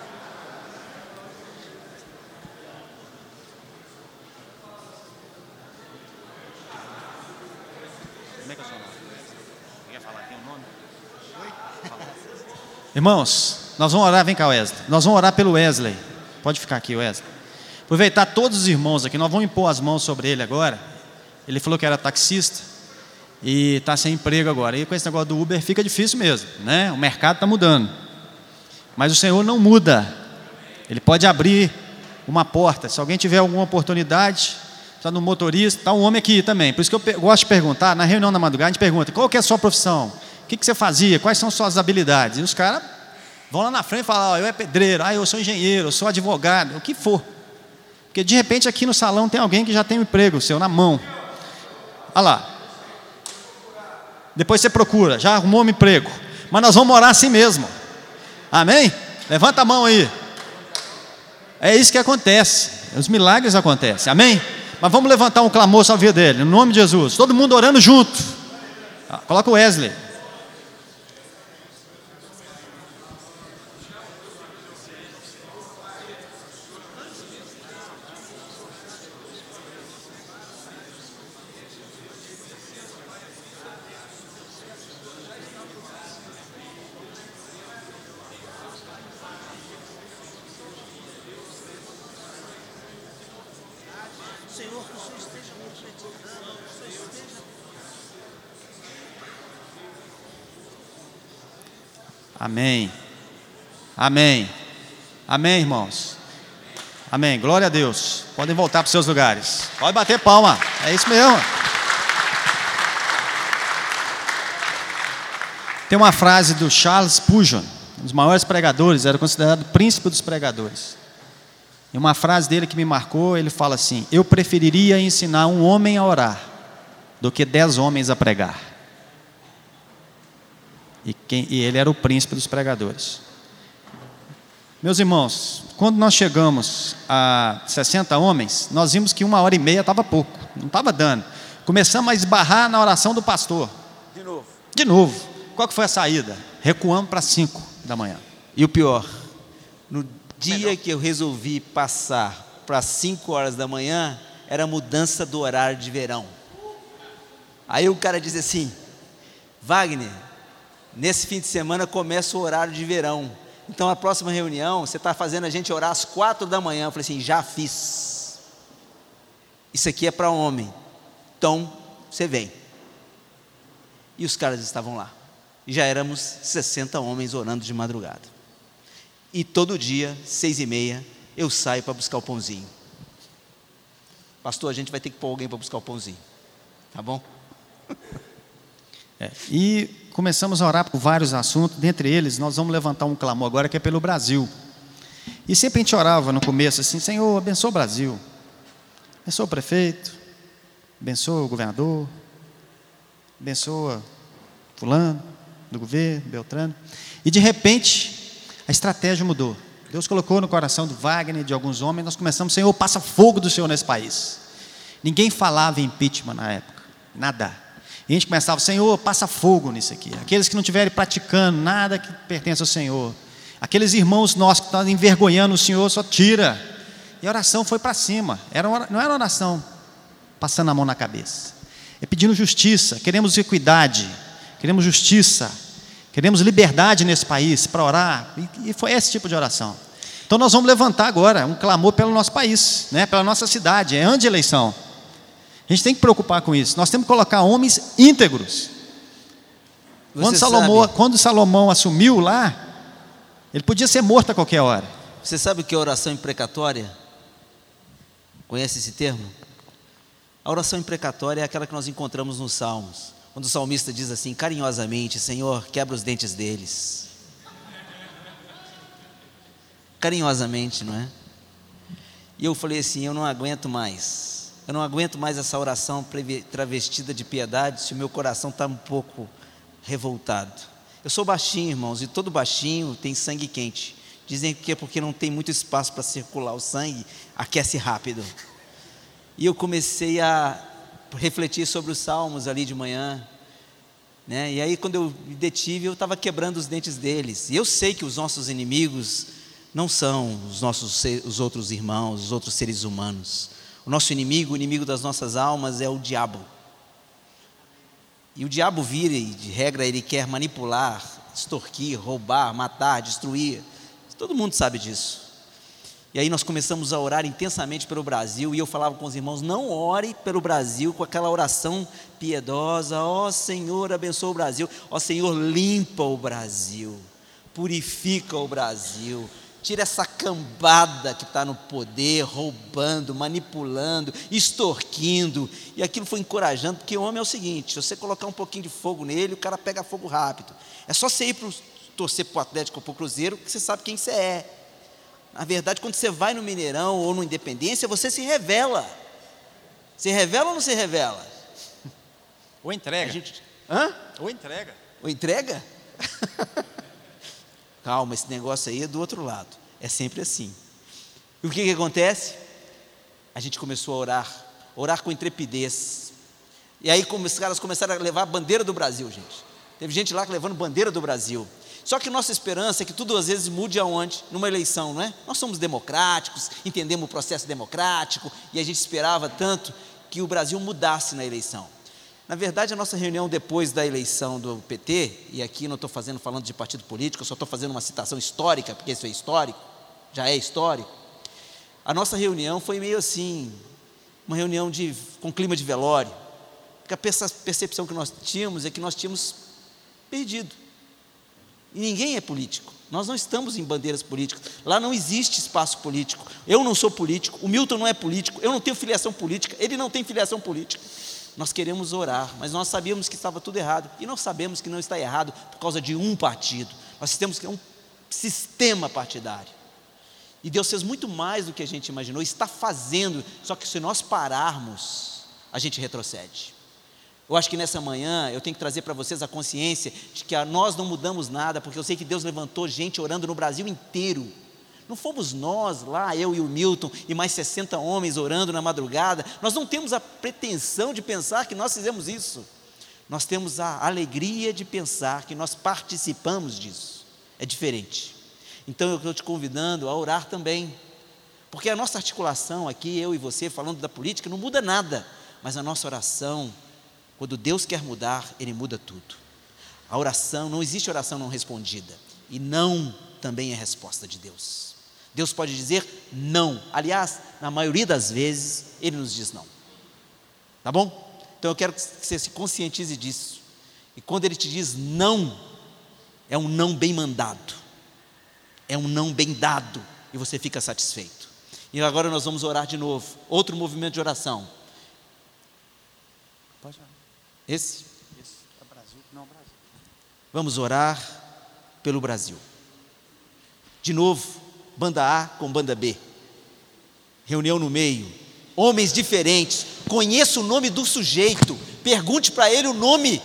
Irmãos, nós vamos orar, vem cá, Wesley. Nós vamos orar pelo Wesley. Pode ficar aqui, Wesley. Aproveitar todos os irmãos aqui, nós vamos impor as mãos sobre ele agora. Ele falou que era taxista e está sem emprego agora. E com esse negócio do Uber fica difícil mesmo, né? O mercado está mudando. Mas o Senhor não muda. Ele pode abrir uma porta. Se alguém tiver alguma oportunidade, está no motorista, está um homem aqui também. Por isso que eu pe- gosto de perguntar, na reunião da madrugada, a gente pergunta: qual que é a sua profissão? O que, que você fazia? Quais são suas habilidades? E os caras vão lá na frente e falam: ó, eu é pedreiro, ah, eu sou engenheiro, eu sou advogado, o que for. Porque de repente aqui no salão tem alguém que já tem um emprego seu na mão. Olha lá. Depois você procura, já arrumou um emprego. Mas nós vamos orar assim mesmo. Amém? Levanta a mão aí. É isso que acontece. Os milagres acontecem. Amém? Mas vamos levantar um clamor sobre a vida dele, no nome de Jesus. Todo mundo orando junto. Ah, coloca o Wesley. Amém. Amém. Amém, irmãos. Amém. Glória a Deus. Podem voltar para os seus lugares. Pode bater palma. É isso mesmo. Tem uma frase do Charles Spurgeon, um dos maiores pregadores, era considerado o príncipe dos pregadores. E uma frase dele que me marcou, ele fala assim: eu preferiria ensinar um homem a orar do que dez homens a pregar. E, quem, e ele era o príncipe dos pregadores. Meus irmãos, quando nós chegamos a sessenta homens, nós vimos que uma hora e meia estava pouco, não estava dando. Começamos a esbarrar na oração do pastor. De novo. Qual que foi a saída? Recuamos para cinco da manhã. E o pior, no dia Melhor. que eu resolvi passar para cinco horas da manhã, era a mudança do horário de verão. Aí o cara diz assim: Wagner, nesse fim de semana começa o horário de verão, então a próxima reunião você está fazendo a gente orar às quatro da manhã. Eu falei assim: já fiz. Isso aqui é para homem, então você vem. E os caras estavam lá, e já éramos sessenta homens orando de madrugada. E todo dia, seis e meia, eu saio para buscar o pãozinho. Pastor, a gente vai ter que pôr alguém para buscar o pãozinho, tá bom? É, e começamos a orar por vários assuntos. Dentre eles, nós vamos levantar um clamor agora que é pelo Brasil. E sempre a gente orava no começo assim: Senhor, abençoa o Brasil, abençoa o prefeito, abençoa o governador, abençoa fulano do governo, Beltrano. E de repente a estratégia mudou. Deus colocou no coração do Wagner, de alguns homens. Nós começamos: Senhor, passa fogo do Senhor nesse país. Ninguém falava em impeachment na época, nada. E a gente começava: Senhor, passa fogo nisso aqui. Aqueles que não estiverem praticando nada que pertence ao Senhor, aqueles irmãos nossos que estão envergonhando o Senhor, só tira. E a oração foi para cima. Era uma, não era oração passando a mão na cabeça, é pedindo justiça. Queremos equidade, queremos justiça, queremos liberdade nesse país para orar. E, e foi esse tipo de oração. Então nós vamos levantar agora um clamor pelo nosso país, né, pela nossa cidade. É ano de eleição. A gente tem que preocupar com isso. Nós temos que colocar homens íntegros. Quando Salomão, quando Salomão assumiu lá, ele podia ser morto a qualquer hora. Você sabe o que é oração imprecatória? Conhece esse termo? A oração imprecatória é aquela que nós encontramos nos Salmos, quando o salmista diz assim carinhosamente: Senhor, quebra os dentes deles. Carinhosamente, não é? E eu falei assim: eu não aguento mais. Eu não aguento mais essa oração travestida de piedade, se o meu coração está um pouco revoltado. Eu sou baixinho, irmãos, e todo baixinho tem sangue quente. Dizem que é porque não tem muito espaço para circular o sangue, aquece rápido. E eu comecei a refletir sobre os salmos ali de manhã, né? E aí quando eu me detive, eu estava quebrando os dentes deles. E eu sei que os nossos inimigos não são os nossos, os outros irmãos, os outros seres humanos. O nosso inimigo, o inimigo das nossas almas é o diabo. E o diabo vira e, de regra, ele quer manipular, extorquir, roubar, matar, destruir. Todo mundo sabe disso. E aí nós começamos a orar intensamente pelo Brasil. E eu falava com os irmãos: não ore pelo Brasil com aquela oração piedosa. Ó Senhor, abençoa o Brasil. Ó Senhor, limpa o Brasil, purifica o Brasil. Tira essa cambada que está no poder, roubando, manipulando, extorquindo. E aquilo foi encorajando, porque o homem é o seguinte: se você colocar um pouquinho de fogo nele, o cara pega fogo rápido. É só você ir pro, torcer para o Atlético ou para o Cruzeiro, que você sabe quem você é. Na verdade, quando você vai no Mineirão ou no Independência, você se revela. Se revela ou não se revela? Ou entrega. A gente... Hã? Ou entrega. Ou entrega? Calma, esse negócio aí é do outro lado. É sempre assim. E o que que acontece? A gente começou a orar, orar com intrepidez. E aí os caras começaram a levar a bandeira do Brasil, gente. Teve gente lá levando bandeira do Brasil. Só que nossa esperança é que tudo às vezes mude aonde? Numa eleição, não é? Nós somos democráticos, entendemos o processo democrático, e a gente esperava tanto que o Brasil mudasse na eleição. Na verdade, a nossa reunião depois da eleição do P T, e aqui não estou fazendo falando de partido político, eu só estou fazendo uma citação histórica, porque isso é histórico, já é histórico. A nossa reunião foi meio assim, uma reunião de, com clima de velório, porque a percepção que nós tínhamos é que nós tínhamos perdido. E ninguém é político, nós não estamos em bandeiras políticas, lá não existe espaço político. Eu não sou político, o Milton não é político, eu não tenho filiação política, ele não tem filiação política. Nós queremos orar, mas nós sabíamos que estava tudo errado, e nós sabemos que não está errado por causa de um partido. Nós temos que ter um sistema partidário, e Deus fez muito mais do que a gente imaginou, está fazendo, só que se nós pararmos, a gente retrocede. Eu acho que nessa manhã eu tenho que trazer para vocês a consciência de que nós não mudamos nada, porque eu sei que Deus levantou gente orando no Brasil inteiro. Não fomos nós lá, eu e o Milton e mais sessenta homens orando na madrugada. Nós não temos a pretensão de pensar que nós fizemos isso. nós temos a alegria de pensar que nós participamos disso. É diferente. Então eu estou te convidando a orar também, porque a nossa articulação aqui, eu e você, falando da política, não muda nada, mas a nossa oração, quando Deus quer mudar, Ele muda tudo. A oração, não existe oração não respondida, e não também é resposta de Deus. Deus pode dizer não, aliás, na maioria das vezes, Ele nos diz não, tá bom? Então eu quero que você se conscientize disso, e quando Ele te diz não, é um não bem mandado, é um não bem dado, e você fica satisfeito. E agora nós vamos orar de novo, outro movimento de oração. Pode orar. Esse? Esse é Brasil, não Brasil. Vamos orar pelo Brasil. De novo, banda A com banda B. Reunião no meio. Homens diferentes. Conheça o nome do sujeito. Pergunte para ele o nome.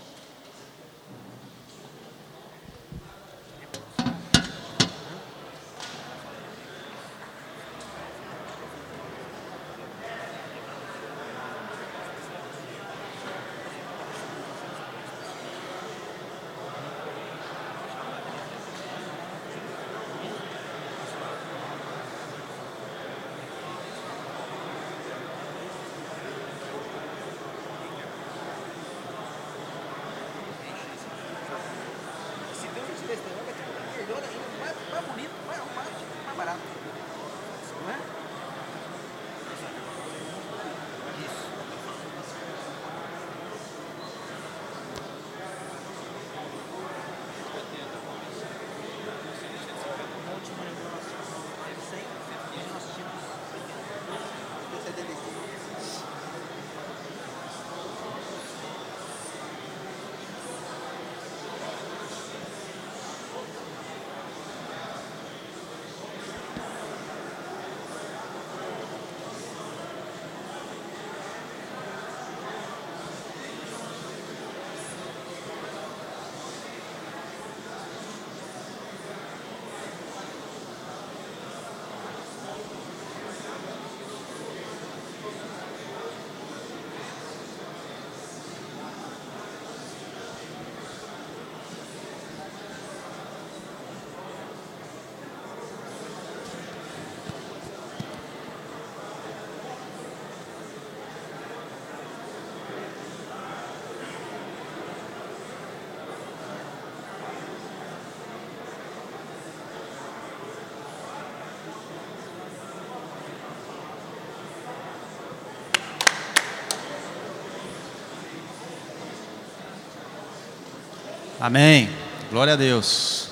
Amém, glória a Deus.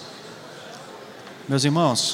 Meus irmãos,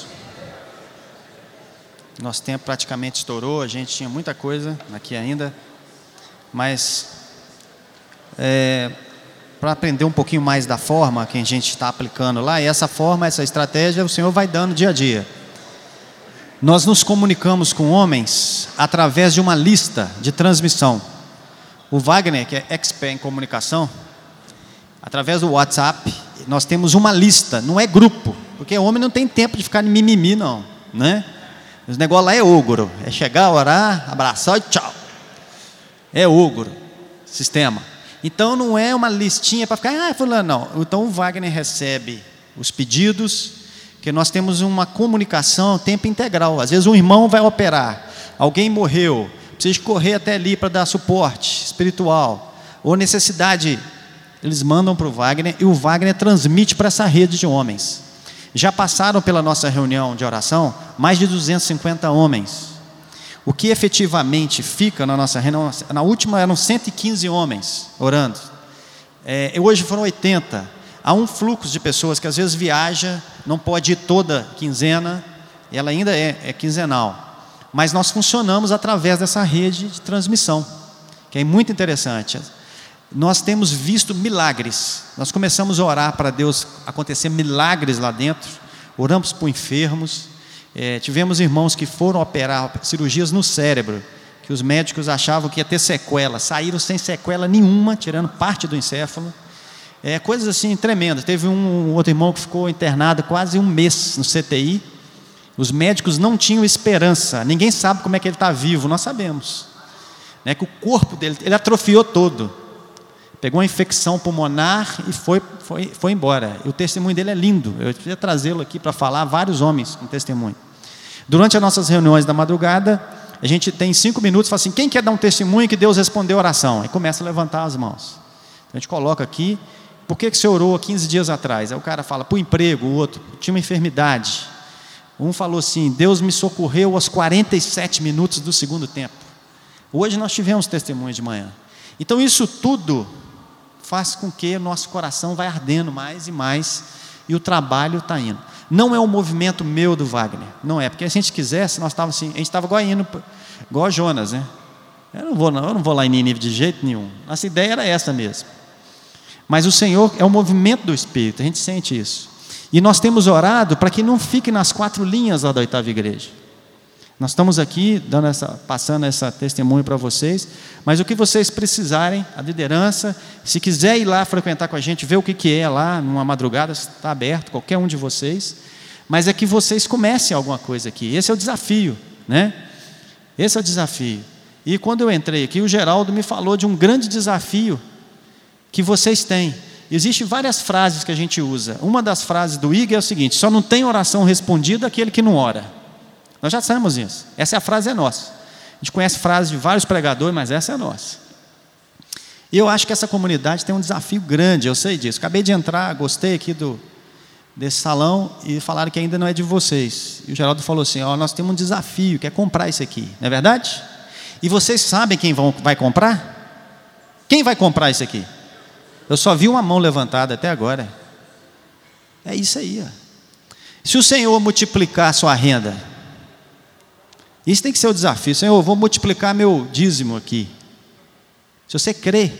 nosso tempo praticamente estourou, a gente tinha muita coisa aqui ainda, mas é, para aprender um pouquinho mais da forma que a gente está aplicando lá, e essa forma, essa estratégia, o Senhor vai dando dia a dia. Nós nos comunicamos com homens através de uma lista de transmissão. O Wagner, que é expert em comunicação, através do WhatsApp, nós temos uma lista, não é grupo, porque homem não tem tempo de ficar de mimimi, não, né? Os negócios lá é ogro, é chegar, orar, abraçar e tchau. É ogro, sistema. Então não é uma listinha para ficar, ah, fulano, não. Então o Wagner recebe os pedidos, que nós temos uma comunicação tempo integral. Às vezes um irmão vai operar, alguém morreu, precisa correr até ali para dar suporte espiritual, ou necessidade. Eles mandam para o Wagner e o Wagner transmite para essa rede de homens. Já passaram pela nossa reunião de oração mais de duzentos e cinquenta homens. O que efetivamente fica na nossa reunião, na última eram cento e quinze homens orando. É, hoje foram oitenta. Há um fluxo de pessoas que às vezes viaja, não pode ir toda quinzena, e ela ainda é, é quinzenal. Mas nós funcionamos através dessa rede de transmissão, que é muito interessante. Nós temos visto milagres. Nós começamos a orar para Deus acontecer milagres lá dentro. Oramos por enfermos. É, tivemos irmãos que foram operar cirurgias no cérebro, que os médicos achavam que ia ter sequela, saíram sem sequela nenhuma, tirando parte do encéfalo. É, coisas assim tremendas. Teve um outro irmão que ficou internado quase um mês no C T I. Os médicos não tinham esperança. Ninguém sabe como é que ele está vivo. Nós sabemos, né, que o corpo dele, ele atrofiou todo. Pegou uma infecção pulmonar e foi, foi, foi embora. E o testemunho dele é lindo. Eu queria trazê-lo aqui para falar, vários homens com testemunho. Durante as nossas reuniões da madrugada, a gente tem cinco minutos e fala assim, quem quer dar um testemunho que Deus respondeu a oração? Aí começa a levantar as mãos. Então, a gente coloca aqui, por que, que você orou há quinze dias atrás? Aí o cara fala, por emprego, o outro, tinha uma enfermidade. Um falou assim, Deus me socorreu aos quarenta e sete minutos do segundo tempo. Hoje nós tivemos testemunho de manhã. Então isso tudo faz com que o nosso coração vai ardendo mais e mais e o trabalho está indo. Não é um movimento meu do Wagner, não é, porque se a gente quisesse, nós estávamos assim, a gente estava igual indo, igual a Jonas, né? Eu não vou, eu não vou lá em Nínive de jeito nenhum. Nossa ideia era essa mesmo. Mas o Senhor é o movimento do Espírito, a gente sente isso. E nós temos orado para que não fique nas quatro linhas lá da oitava igreja. Nós estamos aqui dando essa, passando essa testemunho para vocês, mas o que vocês precisarem, a liderança, se quiser ir lá frequentar com a gente, ver o que, que é lá, numa madrugada, está aberto, qualquer um de vocês, mas é que vocês comecem alguma coisa aqui. Esse é o desafio, né? Esse é o desafio. E quando eu entrei aqui, o Geraldo me falou de um grande desafio que vocês têm. Existem várias frases que a gente usa. Uma das frases do I G é o seguinte, só não tem oração respondida aquele que não ora. Nós já sabemos isso. Essa é a frase é nossa. A gente conhece frases de vários pregadores, mas essa é a nossa. E eu acho que essa comunidade tem um desafio grande, eu sei disso. Acabei de entrar, gostei aqui do, desse salão e falaram que ainda não é de vocês. E o Geraldo falou assim, ó, nós temos um desafio, que é comprar isso aqui. Não é verdade? E vocês sabem quem vão, vai comprar? Quem vai comprar isso aqui? Eu só vi uma mão levantada até agora. É isso aí. Ó. Se o Senhor multiplicar a sua renda, isso tem que ser o desafio. Senhor, eu vou multiplicar meu dízimo aqui. Se você crê,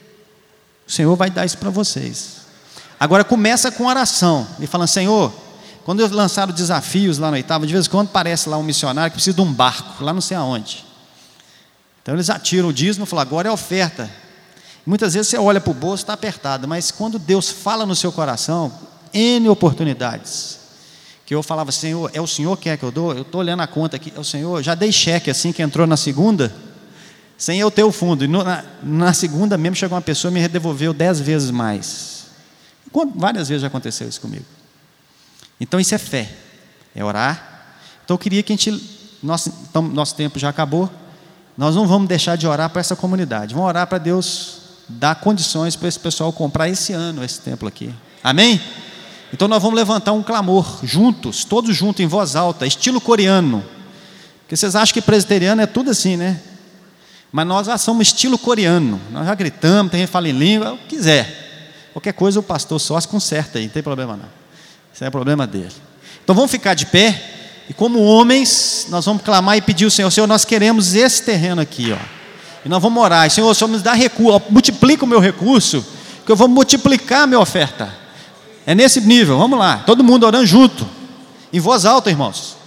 o Senhor vai dar isso para vocês. Agora começa com oração. E falando, Senhor, quando eu lançaram desafios lá na oitava, de vez em quando aparece lá um missionário que precisa de um barco, lá não sei aonde. Então eles atiram o dízimo e falam, agora é oferta. Muitas vezes você olha para o bolso, está apertado. Mas quando Deus fala no seu coração, N oportunidades. Que eu falava, Senhor, é o Senhor que quer que eu dou? Eu estou olhando a conta aqui, é o Senhor, já dei cheque assim que entrou na segunda, sem eu ter o fundo. E no, na, na segunda mesmo chegou uma pessoa e me devolveu dez vezes mais. Várias vezes já aconteceu isso comigo. Então isso é fé, é orar. Então eu queria que a gente, nosso, então, nosso tempo já acabou, nós não vamos deixar de orar para essa comunidade, vamos orar para Deus dar condições para esse pessoal comprar esse ano esse templo aqui. Amém? Então nós vamos levantar um clamor, juntos, todos juntos, em voz alta, estilo coreano. Porque vocês acham que presbiteriano é tudo assim, né? Mas nós já somos estilo coreano. Nós já gritamos, tem gente que fala em língua, o que quiser. Qualquer coisa o pastor só se conserta aí, não tem problema não. Isso é problema dele. Então vamos ficar de pé, e como homens, nós vamos clamar e pedir ao Senhor, Senhor, nós queremos esse terreno aqui, ó. E nós vamos orar, Senhor, o Senhor nos dá recurso, multiplica o meu recurso, que eu vou multiplicar a minha oferta. É nesse nível, vamos lá, todo mundo orando junto, em voz alta, irmãos.